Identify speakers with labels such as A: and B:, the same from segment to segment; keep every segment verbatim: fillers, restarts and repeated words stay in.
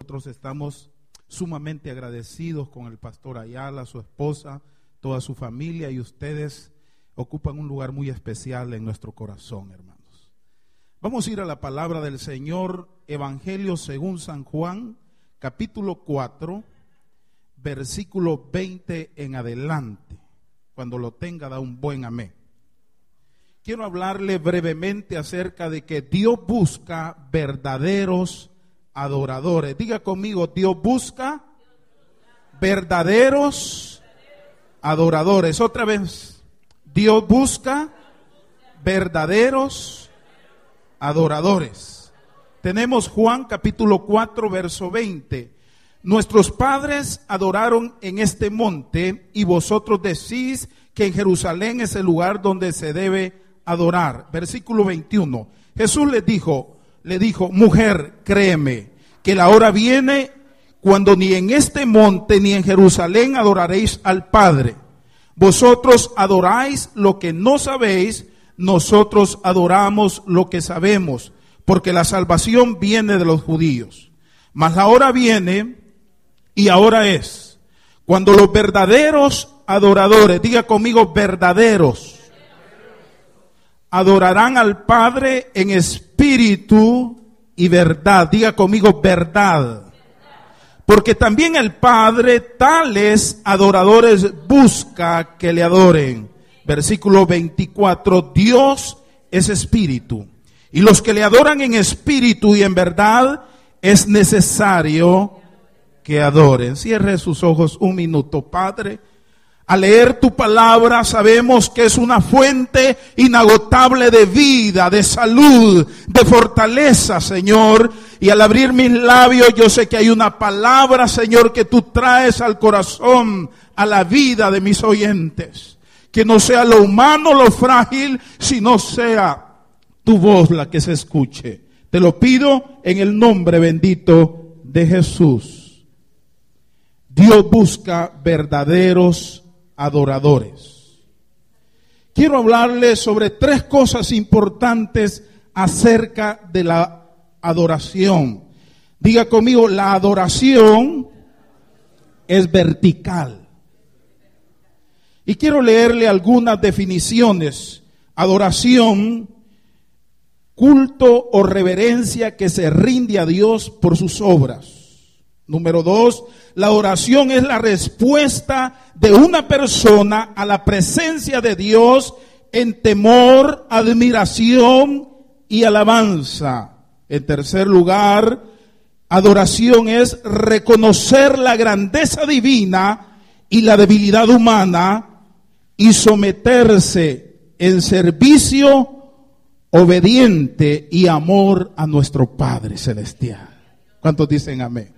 A: Nosotros estamos sumamente agradecidos con el pastor Ayala, su esposa, toda su familia, y ustedes ocupan un lugar muy especial en nuestro corazón, hermanos. Vamos a ir a la palabra del Señor, Evangelio según San Juan, capítulo cuatro, versículo veinte en adelante. Cuando lo tenga, da un buen amén. Quiero hablarle brevemente acerca de que Dios busca verdaderos adoradores. Diga conmigo, Dios busca verdaderos adoradores. Otra vez, Dios busca verdaderos adoradores. Tenemos Juan capítulo cuatro, verso veinte. Nuestros padres adoraron en este monte, y vosotros decís que en Jerusalén es el lugar donde se debe adorar. Versículo veintiuno. Jesús les dijo, le dijo, mujer, créeme, que la hora viene cuando ni en este monte ni en Jerusalén adoraréis al Padre. Vosotros adoráis lo que no sabéis, nosotros adoramos lo que sabemos, porque la salvación viene de los judíos. Mas la hora viene, y ahora es, cuando los verdaderos adoradores, diga conmigo verdaderos, adorarán al Padre en espíritu y verdad. Diga conmigo verdad. Porque también el Padre tales adoradores busca que le adoren. Versículo veinticuatro. Dios es espíritu, y los que le adoran en espíritu y en verdad es necesario que adoren. Cierre sus ojos un minuto. Padre, al leer tu palabra sabemos que es una fuente inagotable de vida, de salud, de fortaleza, Señor. Y al abrir mis labios yo sé que hay una palabra, Señor, que tú traes al corazón, a la vida de mis oyentes. Que no sea lo humano, lo frágil, sino sea tu voz la que se escuche. Te lo pido en el nombre bendito de Jesús. Dios busca verdaderos adoradores. Quiero hablarles sobre tres cosas importantes acerca de la adoración. Diga conmigo, la adoración es vertical. Y quiero leerle algunas definiciones. Adoración, culto o reverencia que se rinde a Dios por sus obras. Número dos, la oración es la respuesta de una persona a la presencia de Dios en temor, admiración y alabanza. En tercer lugar, adoración es reconocer la grandeza divina y la debilidad humana y someterse en servicio, obediente y amor a nuestro Padre Celestial. ¿Cuántos dicen amén?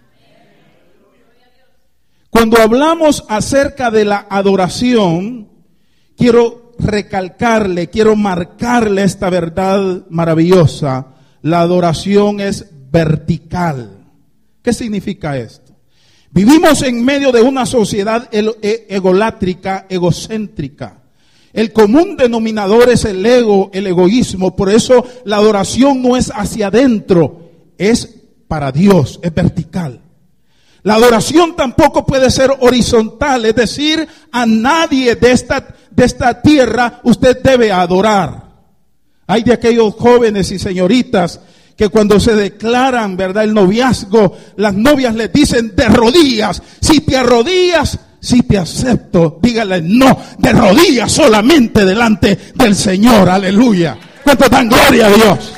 A: Cuando hablamos acerca de la adoración, quiero recalcarle, quiero marcarle esta verdad maravillosa. La adoración es vertical. ¿Qué significa esto? Vivimos en medio de una sociedad egolátrica, egocéntrica. El común denominador es el ego, el egoísmo. Por eso la adoración no es hacia adentro, es para Dios, es vertical. La adoración tampoco puede ser horizontal, es decir, a nadie de esta, de esta tierra usted debe adorar. Hay de aquellos jóvenes y señoritas que cuando se declaran, ¿verdad?, el noviazgo, las novias les dicen de rodillas, si te arrodillas, si te acepto. Dígale no, de rodillas solamente delante del Señor, aleluya. ¿Cuánto dan gloria a Dios?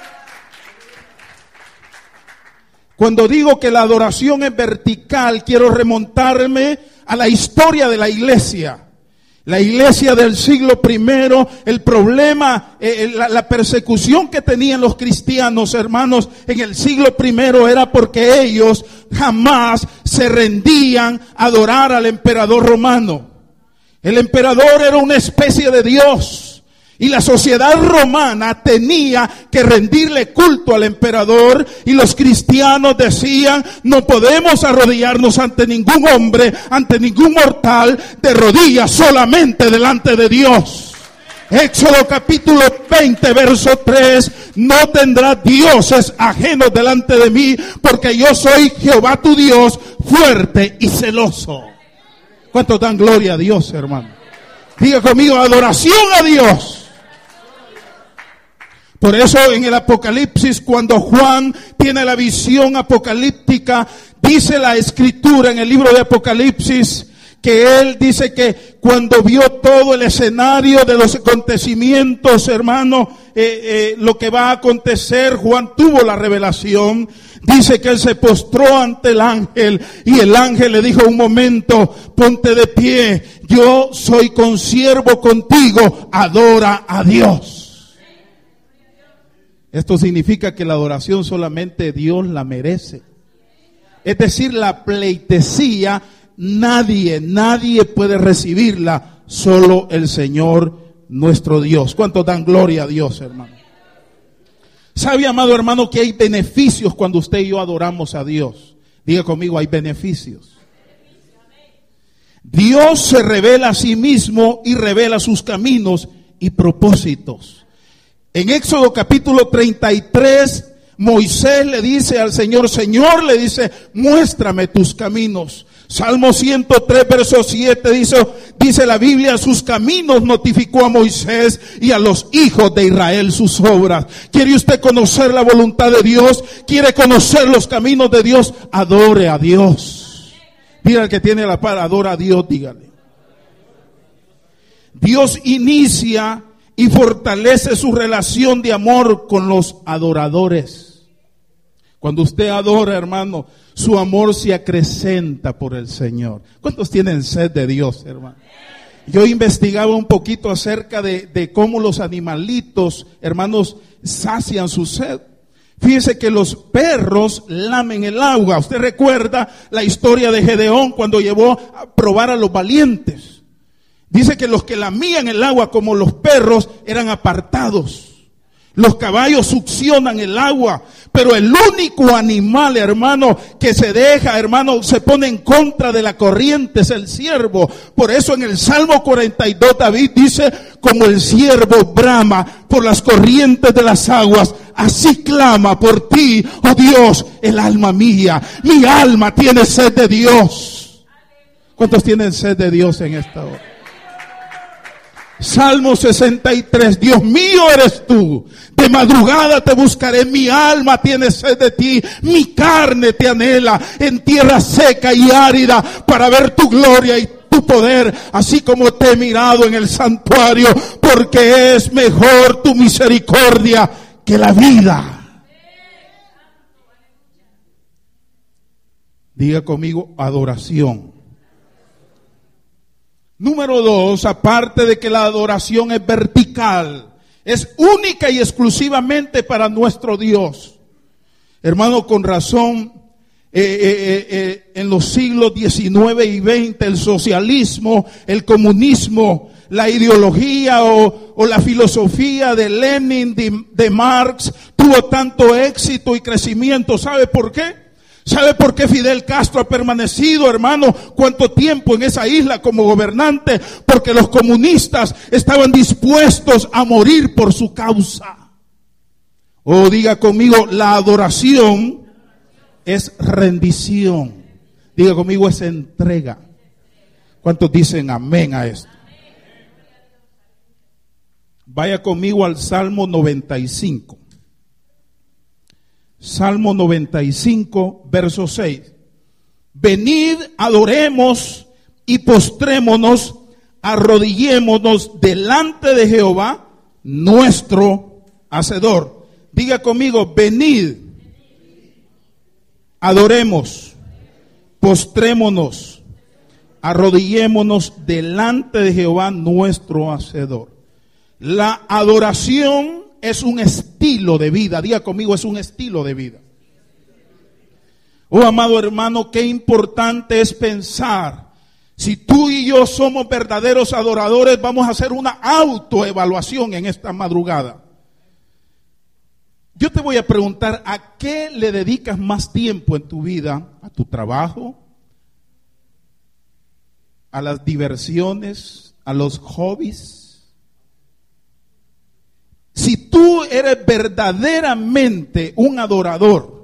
A: Cuando digo que la adoración es vertical, quiero remontarme a la historia de la iglesia. La iglesia del siglo primero, el problema, eh, la, la persecución que tenían los cristianos, hermanos, en el siglo primero era porque ellos jamás se rendían a adorar al emperador romano. El emperador era una especie de Dios. Y la sociedad romana tenía que rendirle culto al emperador, y los cristianos decían, no podemos arrodillarnos ante ningún hombre, ante ningún mortal, de rodillas solamente delante de Dios. Éxodo capítulo veinte, verso tres, no tendrás dioses ajenos delante de mí, porque yo soy Jehová tu Dios, fuerte y celoso. ¿Cuántos dan gloria a Dios, hermano? Diga conmigo, adoración a Dios. Por eso en el Apocalipsis, cuando Juan tiene la visión apocalíptica, dice la escritura en el libro de Apocalipsis, que él dice que cuando vio todo el escenario de los acontecimientos, hermano, eh, eh, lo que va a acontecer, Juan tuvo la revelación. Dice que él se postró ante el ángel y el ángel le dijo: un momento, ponte de pie, yo soy consiervo contigo, adora a Dios. Esto significa que la adoración solamente Dios la merece. Es decir, la pleitesía, nadie, nadie puede recibirla, solo el Señor nuestro Dios. ¿Cuántos dan gloria a Dios, hermano? ¿Sabe, amado hermano, que hay beneficios cuando usted y yo adoramos a Dios? Diga conmigo, hay beneficios. Dios se revela a sí mismo y revela sus caminos y propósitos. En Éxodo capítulo treinta y tres, Moisés le dice al Señor, Señor, le dice, muéstrame tus caminos. Salmo ciento tres, verso siete, dice, dice la Biblia, sus caminos notificó a Moisés y a los hijos de Israel sus obras. ¿Quiere usted conocer la voluntad de Dios? ¿Quiere conocer los caminos de Dios? Adore a Dios. Diga al que tiene la par, adora a Dios, dígale. Dios inicia y fortalece su relación de amor con los adoradores. Cuando usted adora, hermano, su amor se acrecenta por el Señor. ¿Cuántos tienen sed de Dios, hermano? Yo investigaba un poquito acerca de, de cómo los animalitos, hermanos, sacian su sed. Fíjese que los perros lamen el agua. Usted recuerda la historia de Gedeón cuando llevó a probar a los valientes. Dice que los que lamían el agua como los perros eran apartados. Los caballos succionan el agua, pero el único animal, hermano, que se deja, hermano, se pone en contra de la corriente es el ciervo. Por eso en el Salmo cuarenta y dos David dice, como el ciervo brama por las corrientes de las aguas, así clama por ti, oh Dios, el alma mía. Mi alma tiene sed de Dios. ¿Cuántos tienen sed de Dios en esta hora? Salmo sesenta y tres, Dios mío eres tú, de madrugada te buscaré, mi alma tiene sed de ti, mi carne te anhela en tierra seca y árida para ver tu gloria y tu poder, así como te he mirado en el santuario, porque es mejor tu misericordia que la vida. Diga conmigo, adoración. Número dos, aparte de que la adoración es vertical, es única y exclusivamente para nuestro Dios. Hermano, con razón, eh, eh, eh, en los siglos diecinueve y veinte, el socialismo, el comunismo, la ideología o, o la filosofía de Lenin, de, de Marx, tuvo tanto éxito y crecimiento. ¿Sabe por qué? ¿Sabe por qué Fidel Castro ha permanecido, hermano, cuánto tiempo en esa isla como gobernante? Porque los comunistas estaban dispuestos a morir por su causa. O oh, diga conmigo, la adoración es rendición. Diga conmigo, es entrega. ¿Cuántos dicen amén a esto? Vaya conmigo al Salmo noventa y cinco. Salmo noventa y cinco, verso seis. Venid, adoremos y postrémonos, arrodillémonos delante de Jehová, nuestro Hacedor. Diga conmigo, venid, adoremos, postrémonos, arrodillémonos delante de Jehová, nuestro Hacedor. La adoración es un estilo de vida. Diga conmigo, es un estilo de vida. Oh, amado hermano, qué importante es pensar. Si tú y yo somos verdaderos adoradores, vamos a hacer una autoevaluación en esta madrugada. Yo te voy a preguntar, ¿a qué le dedicas más tiempo en tu vida? ¿A tu trabajo? ¿A las diversiones? ¿A los hobbies? tú eres verdaderamente un adorador,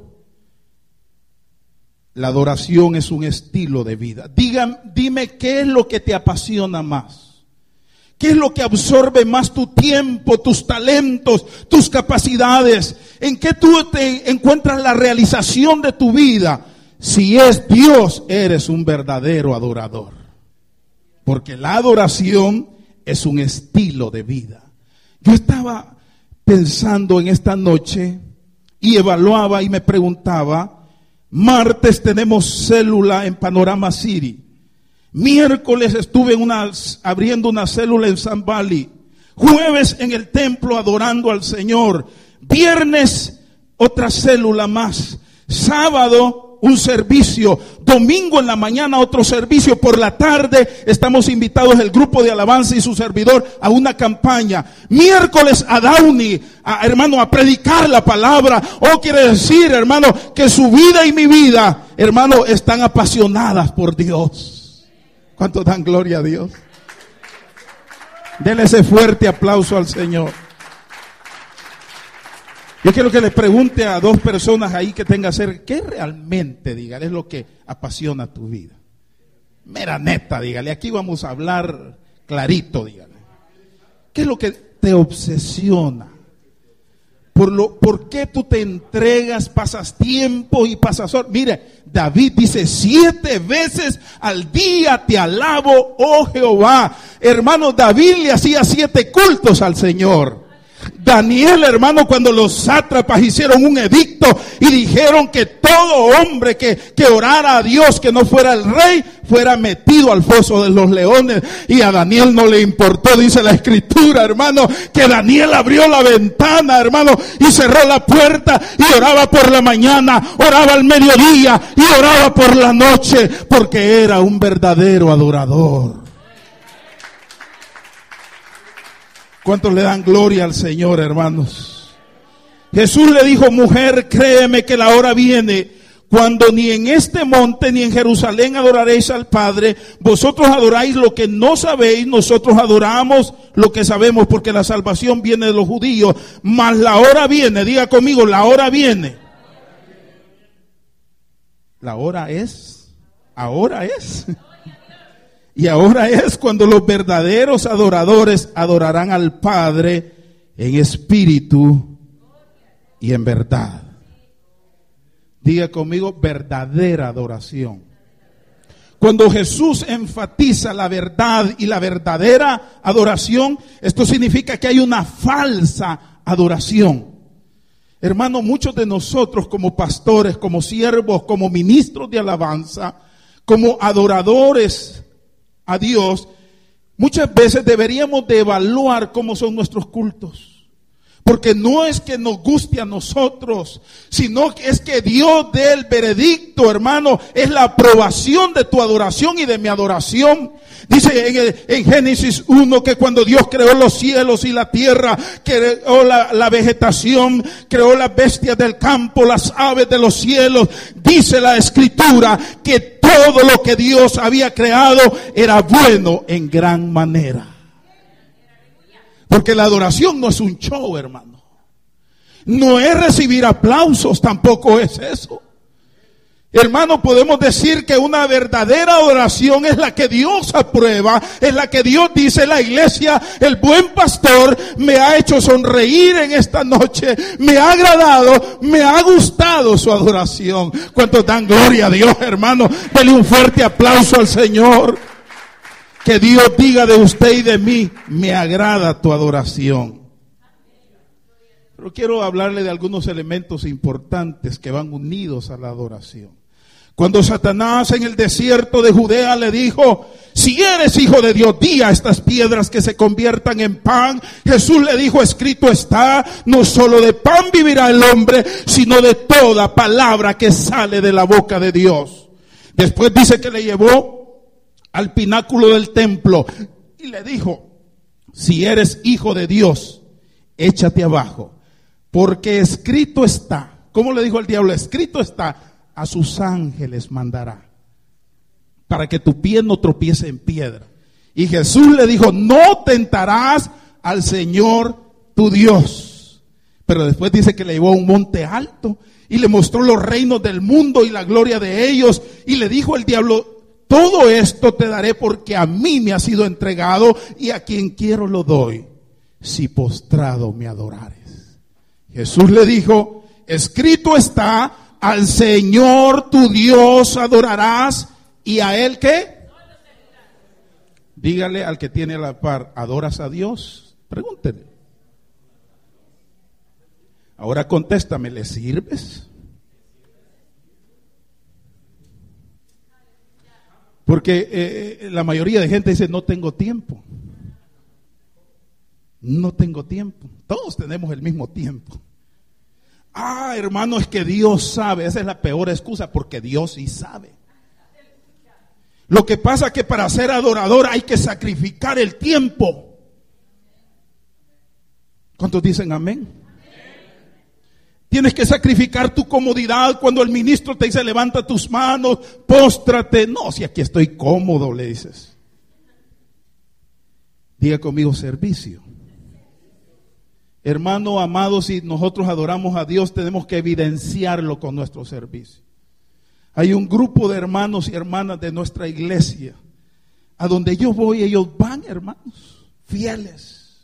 A: la adoración es un estilo de vida. Diga, dime qué es lo que te apasiona más. ¿Qué es lo que absorbe más tu tiempo, tus talentos, tus capacidades? ¿En qué tú te encuentras la realización de tu vida? Si es Dios, eres un verdadero adorador. Porque la adoración es un estilo de vida. Yo estaba pensando en esta noche y evaluaba y me preguntaba, martes tenemos célula en Panorama City. Miércoles estuve en una, abriendo una célula en San Valley. Jueves en el templo adorando al Señor. Viernes otra célula más. Sábado un servicio. Domingo en la mañana otro servicio. Por la tarde estamos invitados el grupo de alabanza y su servidor a una campaña. Miércoles a Downey, a, hermano, a predicar la palabra. Oh, quiere decir, hermano, que su vida y mi vida, hermano, están apasionadas por Dios. ¿Cuántos dan gloria a Dios? Denle ese fuerte aplauso al Señor. Yo quiero que le pregunte a dos personas ahí que tenga cerca, ¿qué realmente, dígale, es lo que apasiona tu vida? Mera neta, dígale, aquí vamos a hablar clarito, dígale. ¿Qué es lo que te obsesiona? Por, lo, ¿Por qué tú te entregas, pasas tiempo y pasas horas? Mire, David dice, siete veces al día te alabo, oh Jehová. Hermano, David le hacía siete cultos al Señor. Daniel, hermano, cuando los sátrapas hicieron un edicto y dijeron que todo hombre que, que orara a Dios, que no fuera el rey, fuera metido al foso de los leones, y a Daniel no le importó, dice la escritura, hermano, que Daniel abrió la ventana, hermano, y cerró la puerta y oraba por la mañana, oraba al mediodía y oraba por la noche, porque era un verdadero adorador. ¿Cuántos le dan gloria al Señor, hermanos? Jesús le dijo, mujer, créeme que la hora viene cuando ni en este monte ni en Jerusalén adoraréis al Padre. Vosotros adoráis lo que no sabéis, nosotros adoramos lo que sabemos, porque la salvación viene de los judíos. Mas la hora viene, diga conmigo, la hora viene. La hora es, ahora es. Y ahora es cuando los verdaderos adoradores adorarán al Padre en espíritu y en verdad. Diga conmigo, verdadera adoración. Cuando Jesús enfatiza la verdad y la verdadera adoración, esto significa que hay una falsa adoración. Hermano, muchos de nosotros como pastores, como siervos, como ministros de alabanza, como adoradores a Dios, muchas veces deberíamos de evaluar cómo son nuestros cultos. Porque no es que nos guste a nosotros, sino que es que Dios dé el veredicto, hermano, es la aprobación de tu adoración y de mi adoración. Dice en, el, en Génesis uno que cuando Dios creó los cielos y la tierra, creó la, la vegetación, creó las bestias del campo, las aves de los cielos, dice la escritura que todo lo que Dios había creado era bueno en gran manera. Porque la adoración no es un show, hermano. No es recibir aplausos, tampoco es eso. Hermano, podemos decir que una verdadera adoración es la que Dios aprueba, es la que Dios dice, la iglesia, el buen pastor me ha hecho sonreír en esta noche, me ha agradado, me ha gustado su adoración. ¿Cuántos dan gloria a Dios, hermano? Dele un fuerte aplauso al Señor. Que Dios diga de usted y de mí, me agrada tu adoración. Pero quiero hablarle de algunos elementos importantes que van unidos a la adoración. Cuando Satanás en el desierto de Judea le dijo, si eres hijo de Dios, di a estas piedras que se conviertan en pan. Jesús le dijo, escrito está, no solo de pan vivirá el hombre, sino de toda palabra que sale de la boca de Dios. Después dice que le llevó al pináculo del templo y le dijo, si eres hijo de Dios, échate abajo, porque escrito está. ¿Cómo le dijo el diablo? Escrito está, a sus ángeles mandará, para que tu pie no tropiece en piedra. Y Jesús le dijo, no tentarás al Señor tu Dios. Pero después dice que le llevó a un monte alto y le mostró los reinos del mundo y la gloria de ellos. Y le dijo el diablo: todo esto te daré porque a mí me ha sido entregado y a quien quiero lo doy, si postrado me adorares. Jesús le dijo: escrito está, al Señor tu Dios adorarás y a Él ¿qué? Dígale al que tiene a la par: ¿adoras a Dios? Pregúntele. Ahora contéstame, ¿le sirves? Porque eh, la mayoría de gente dice: no tengo tiempo. No tengo tiempo. Todos tenemos el mismo tiempo. Ah, hermano, es que Dios sabe. Esa es la peor excusa, porque Dios sí sabe. Lo que pasa es que para ser adorador hay que sacrificar el tiempo. ¿Cuántos dicen amén? Tienes que sacrificar tu comodidad. Cuando el ministro te dice: levanta tus manos, póstrate. No, si aquí estoy cómodo, le dices. Diga conmigo: servicio. Hermano amado, si nosotros adoramos a Dios, tenemos que evidenciarlo con nuestro servicio. Hay un grupo de hermanos y hermanas de nuestra iglesia, a donde yo voy, ellos van, hermanos, fieles.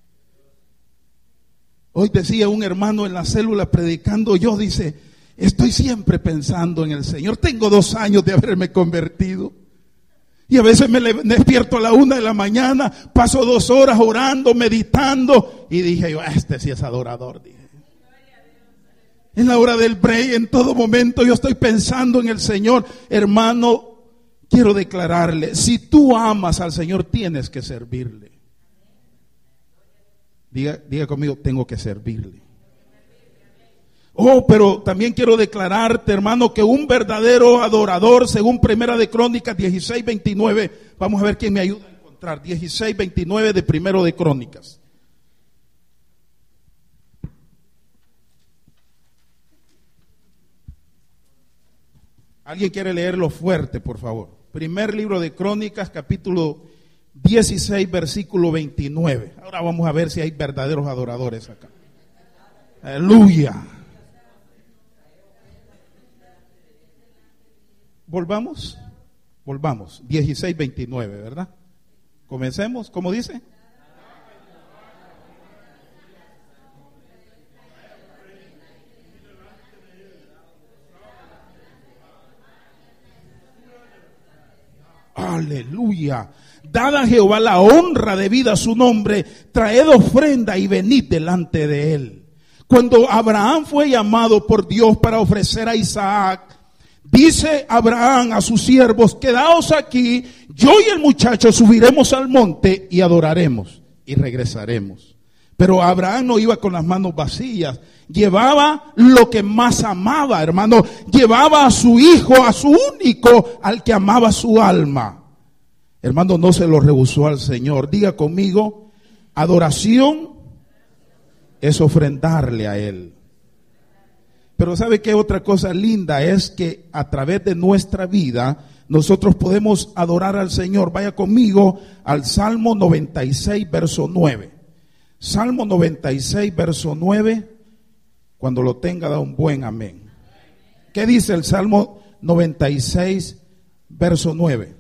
A: Hoy decía un hermano en la célula predicando, yo dice: estoy siempre pensando en el Señor. Tengo dos años de haberme convertido. Y a veces me despierto a la una de la mañana, paso dos horas orando, meditando. Y dije yo: este sí es adorador, dije. En la hora del break, en todo momento yo estoy pensando en el Señor. Hermano, quiero declararle, si tú amas al Señor, tienes que servirle. Diga, diga conmigo: tengo que servirle. Oh, pero también quiero declararte, hermano, que un verdadero adorador, según Primera de Crónicas dieciséis veintinueve, vamos a ver quién me ayuda a encontrar, dieciséis veintinueve de Primero de Crónicas. ¿Alguien quiere leerlo fuerte, por favor? Primer libro de Crónicas, capítulo dieciséis, versículo veintinueve. Ahora vamos a ver si hay verdaderos adoradores acá. Aleluya. Volvamos, volvamos, dieciséis veintinueve, ¿verdad? Comencemos, ¿cómo dice? Aleluya. Dad a Jehová la honra debida a su nombre, traed ofrenda y venid delante de él. Cuando Abraham fue llamado por Dios para ofrecer a Isaac, dice Abraham a sus siervos: quedaos aquí, yo y el muchacho subiremos al monte y adoraremos y regresaremos. Pero Abraham no iba con las manos vacías, llevaba lo que más amaba, hermano, llevaba a su hijo, a su único, al que amaba su alma. Hermano, no se lo rehusó al Señor. Diga conmigo: adoración es ofrendarle a Él. Pero ¿sabe qué otra cosa linda? Es que a través de nuestra vida nosotros podemos adorar al Señor. Vaya conmigo al Salmo noventa y seis, verso nueve. Salmo noventa y seis, verso nueve. Cuando lo tenga, da un buen amén. ¿Qué dice el Salmo noventa y seis, verso nueve?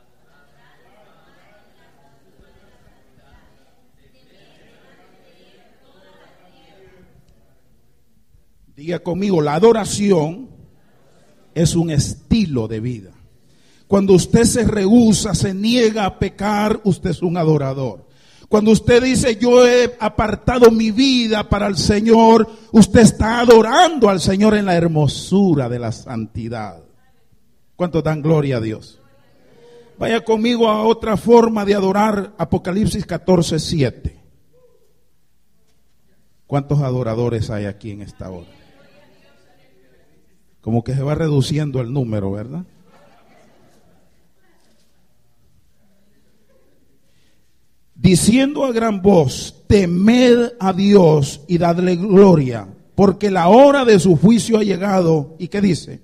A: Diga conmigo: la adoración es un estilo de vida. Cuando usted se rehúsa, se niega a pecar, usted es un adorador. Cuando usted dice: yo he apartado mi vida para el Señor, usted está adorando al Señor en la hermosura de la santidad. ¿Cuántos dan gloria a Dios? Vaya conmigo a otra forma de adorar, Apocalipsis catorce, siete. ¿Cuántos adoradores hay aquí en esta hora? Como que se va reduciendo el número, ¿verdad? Diciendo a gran voz: temed a Dios y dadle gloria, porque la hora de su juicio ha llegado. ¿Y qué dice?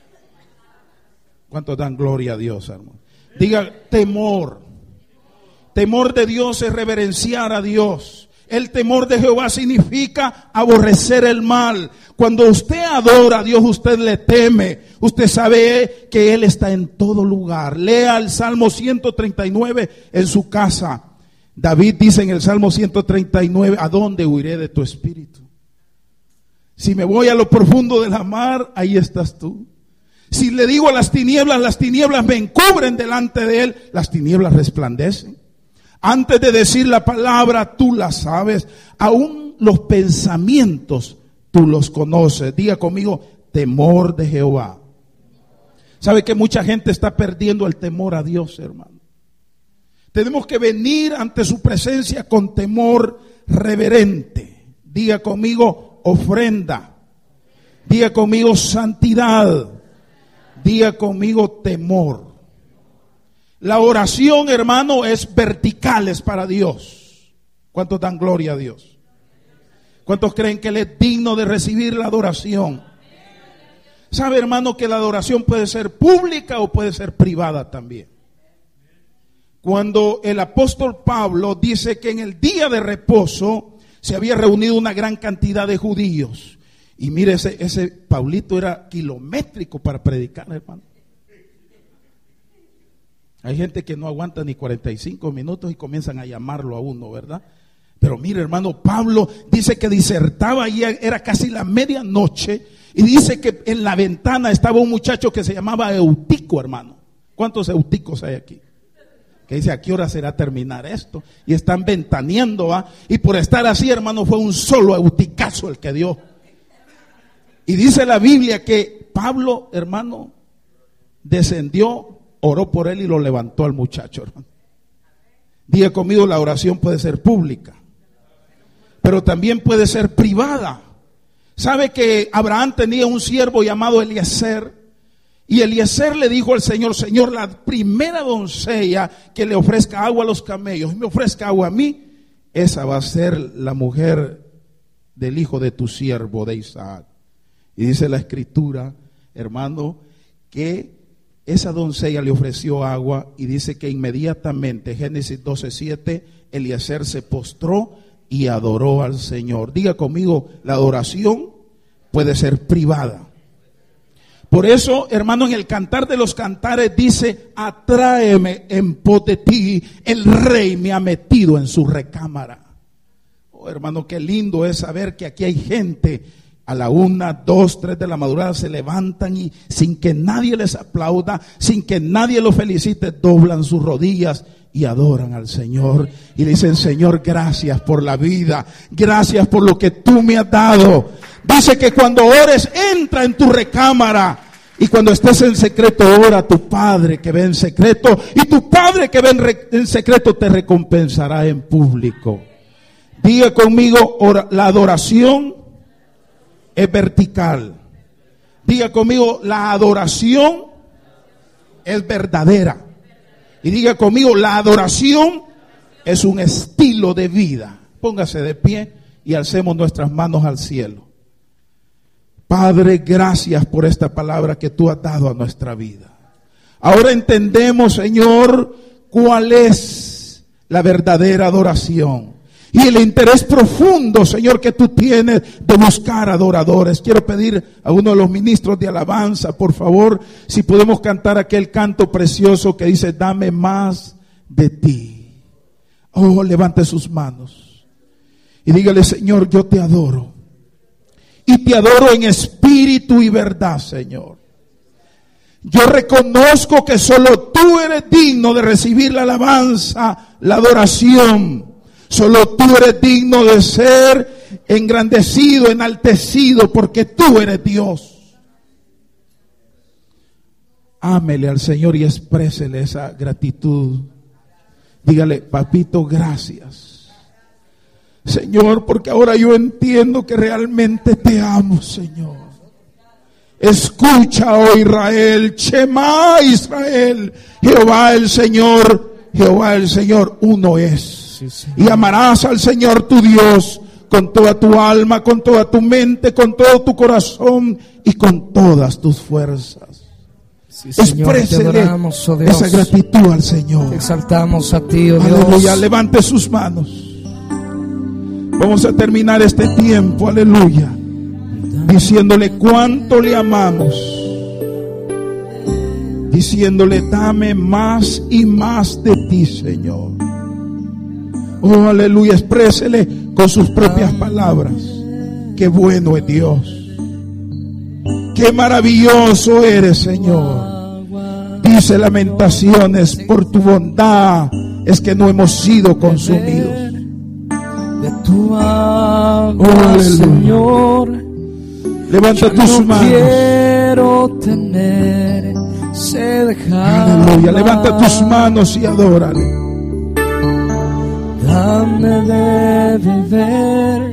A: ¿Cuántos dan gloria a Dios, hermano? Diga: temor. Temor de Dios es reverenciar a Dios. El temor de Jehová significa aborrecer el mal. Cuando usted adora a Dios, usted le teme. Usted sabe que Él está en todo lugar. Lea el Salmo ciento treinta y nueve en su casa. David dice en el Salmo ciento treinta y nueve, ¿a dónde huiré de tu espíritu? Si me voy a lo profundo de la mar, ahí estás tú. Si le digo a las tinieblas, las tinieblas me encubren delante de Él, las tinieblas resplandecen. Antes de decir la palabra, tú la sabes. Aún los pensamientos, tú los conoces. Diga conmigo, temor de Jehová. ¿Sabe que mucha gente está perdiendo el temor a Dios, hermano? Tenemos que venir ante su presencia con temor reverente. Diga conmigo, ofrenda. Diga conmigo, santidad. Diga conmigo, temor. La oración, hermano, es vertical, es para Dios. ¿Cuántos dan gloria a Dios? ¿Cuántos creen que Él es digno de recibir la adoración? ¿Sabe, hermano, que la adoración puede ser pública o puede ser privada también? Cuando el apóstol Pablo dice que en el día de reposo se había reunido una gran cantidad de judíos. Y mire, ese, ese Paulito era kilométrico para predicar, hermano. Hay gente que no aguanta ni cuarenta y cinco minutos y comienzan a llamarlo a uno, ¿verdad? Pero mire, hermano, Pablo dice que disertaba y era casi la medianoche. Y dice que en la ventana estaba un muchacho que se llamaba Eutico, hermano. ¿Cuántos Euticos hay aquí? Que dice, ¿a qué hora será terminar esto? Y están ventaneando, ¿va? Y por estar así, hermano, fue un solo euticazo el que dio. Y dice la Biblia que Pablo, hermano, descendió, oró por él y lo levantó al muchacho, hermano. Diga conmigo, la oración puede ser pública, pero también puede ser privada. ¿Sabe que Abraham tenía un siervo llamado Eliezer? Y Eliezer le dijo al Señor, Señor, la primera doncella que le ofrezca agua a los camellos y me ofrezca agua a mí, esa va a ser la mujer del hijo de tu siervo, de Isaac. Y dice la escritura, hermano, que esa doncella le ofreció agua y dice que inmediatamente, Génesis doce siete, Eliezer se postró y adoró al Señor. Diga conmigo, la adoración puede ser privada. Por eso, hermano, en el Cantar de los Cantares dice, atráeme en pos de ti, el rey me ha metido en su recámara. Oh, hermano, qué lindo es saber que aquí hay gente a la una, dos, tres de la madrugada se levantan y sin que nadie les aplauda, sin que nadie los felicite, doblan sus rodillas y adoran al Señor. Y dicen, Señor, gracias por la vida, gracias por lo que tú me has dado. Dice que cuando ores, entra en tu recámara. Y cuando estés en secreto, ora a tu Padre que ve en secreto. Y tu Padre que ve en, re- en secreto te recompensará en público. Diga conmigo, ora, la adoración es vertical. Diga conmigo, la adoración es verdadera. Y diga conmigo, la adoración es un estilo de vida. Póngase de pie y alcemos nuestras manos al cielo. Padre, gracias por esta palabra que tú has dado a nuestra vida. Ahora entendemos, Señor, cuál es la verdadera adoración. Y el interés profundo, Señor, que tú tienes de buscar adoradores. Quiero pedir a uno de los ministros de alabanza, por favor, si podemos cantar aquel canto precioso que dice, dame más de ti. Oh, levante sus manos y dígale, Señor, yo te adoro. Y te adoro en espíritu y verdad, Señor. Yo reconozco que solo tú eres digno de recibir la alabanza, la adoración. Solo tú eres digno de ser engrandecido, enaltecido, porque tú eres Dios. Ámele al Señor y exprésele esa gratitud. Dígale, papito, gracias, Señor, porque ahora yo entiendo que realmente te amo, Señor. Escucha, oh Israel, Shema Israel, Jehová el Señor, Jehová el Señor, uno es. Sí, y amarás al Señor tu Dios con toda tu alma, con toda tu mente, con todo tu corazón y con todas tus fuerzas.
B: Sí, Señor, te adoramos, oh Dios.
A: Esa gratitud al Señor.
B: Te exaltamos a ti, oh Dios.
A: Aleluya, levante sus manos. Vamos a terminar este tiempo, aleluya, diciéndole cuánto le amamos, diciéndole dame más y más de ti, Señor. Oh, aleluya, exprésele con sus propias palabras. Qué bueno es Dios. Qué maravilloso eres, Señor. Dice Lamentaciones, por tu bondad es que no hemos sido consumidos.
B: De tu agua, oh, Señor,
A: levanta tus manos.
B: Quiero tener sed jamás.
A: Aleluya, levanta tus manos y adórale.
B: Dame de beber,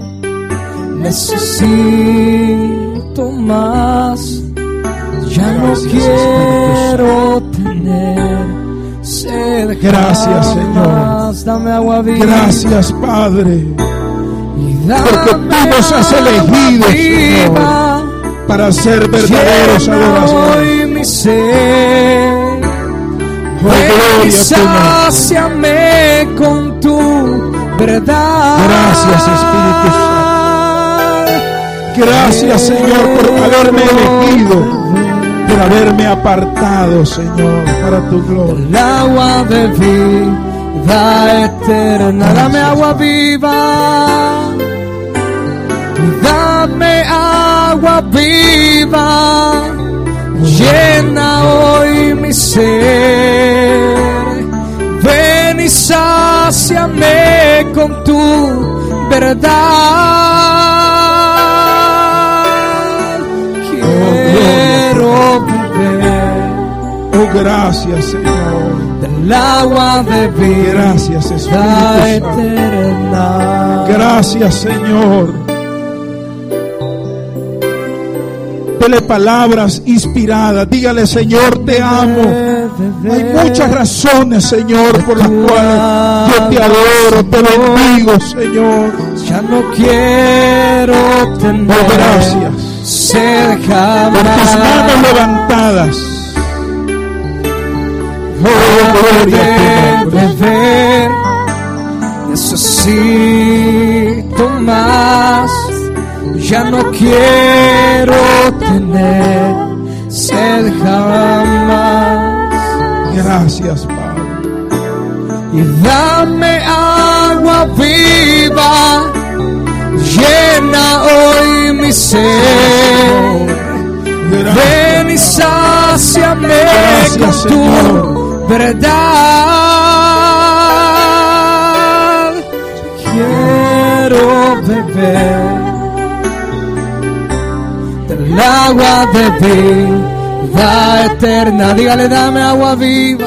B: necesito más. Ya no quiero tener sed.
A: Gracias, Señor.
B: Dame agua viva.
A: Gracias, Padre. Porque tú nos has elegido, Señor, para ser verdaderos adoradores.
B: Mi ser, ven y sáciame con tu verdad.
A: Gracias, Espíritu Santo. Gracias, Señor, por haberme elegido, por haberme apartado, Señor, para tu gloria.
B: El agua de vida eterna, dame agua viva, dame agua viva, llena hoy mi ser, ven y sáciame con tu verdad.
A: Oh, gracias, Señor.
B: Del agua de vida.
A: Gracias, Espíritu Santo. Gracias, Señor. Dele palabras inspiradas. Dígale, Señor, te amo. Hay muchas razones, Señor, por las cuales yo te adoro, te bendigo, Señor.
B: Ya no quiero tener.
A: Oh, gracias.
B: Sed jamás.
A: Por tus manos levantadas.
B: Oh, gloria a tu nombre. Necesito más. Ya no quiero tener sed jamás.
A: Gracias, Padre.
B: Y dame agua viva, llena hoy mi ser. Ven y sáciame con tu verdad. Quiero beber del agua de vida eterna. Dígale, dame agua viva.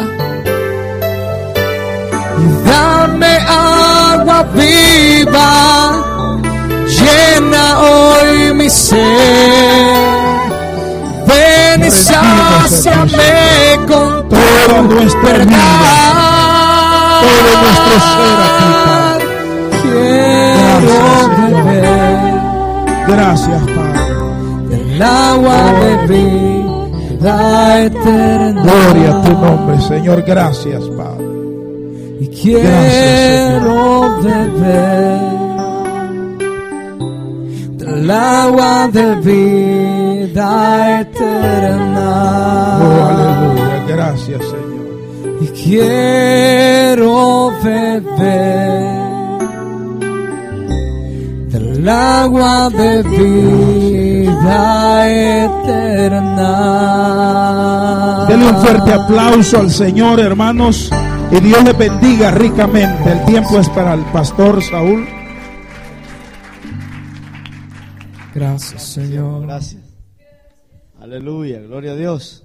B: Y dame agua viva, llena hoy mi ser. Ven y sáciame con tu verdad.
A: Todo nuestro ser aquí,
B: Quiero beber.
A: Gracias, Padre.
B: Del agua de vida eterna.
A: Gloria a tu nombre, Señor. Gracias, Padre.
B: Y quiero beber del agua de vida eterna.
A: Oh, aleluya. Gracias, Señor.
B: Y quiero beber del agua de vida eterna.
A: Denle un fuerte aplauso al Señor, hermanos, y Dios les bendiga ricamente. El tiempo es para el pastor Saúl.
B: Gracias, Señor.
C: Gracias. Aleluya, gloria a Dios.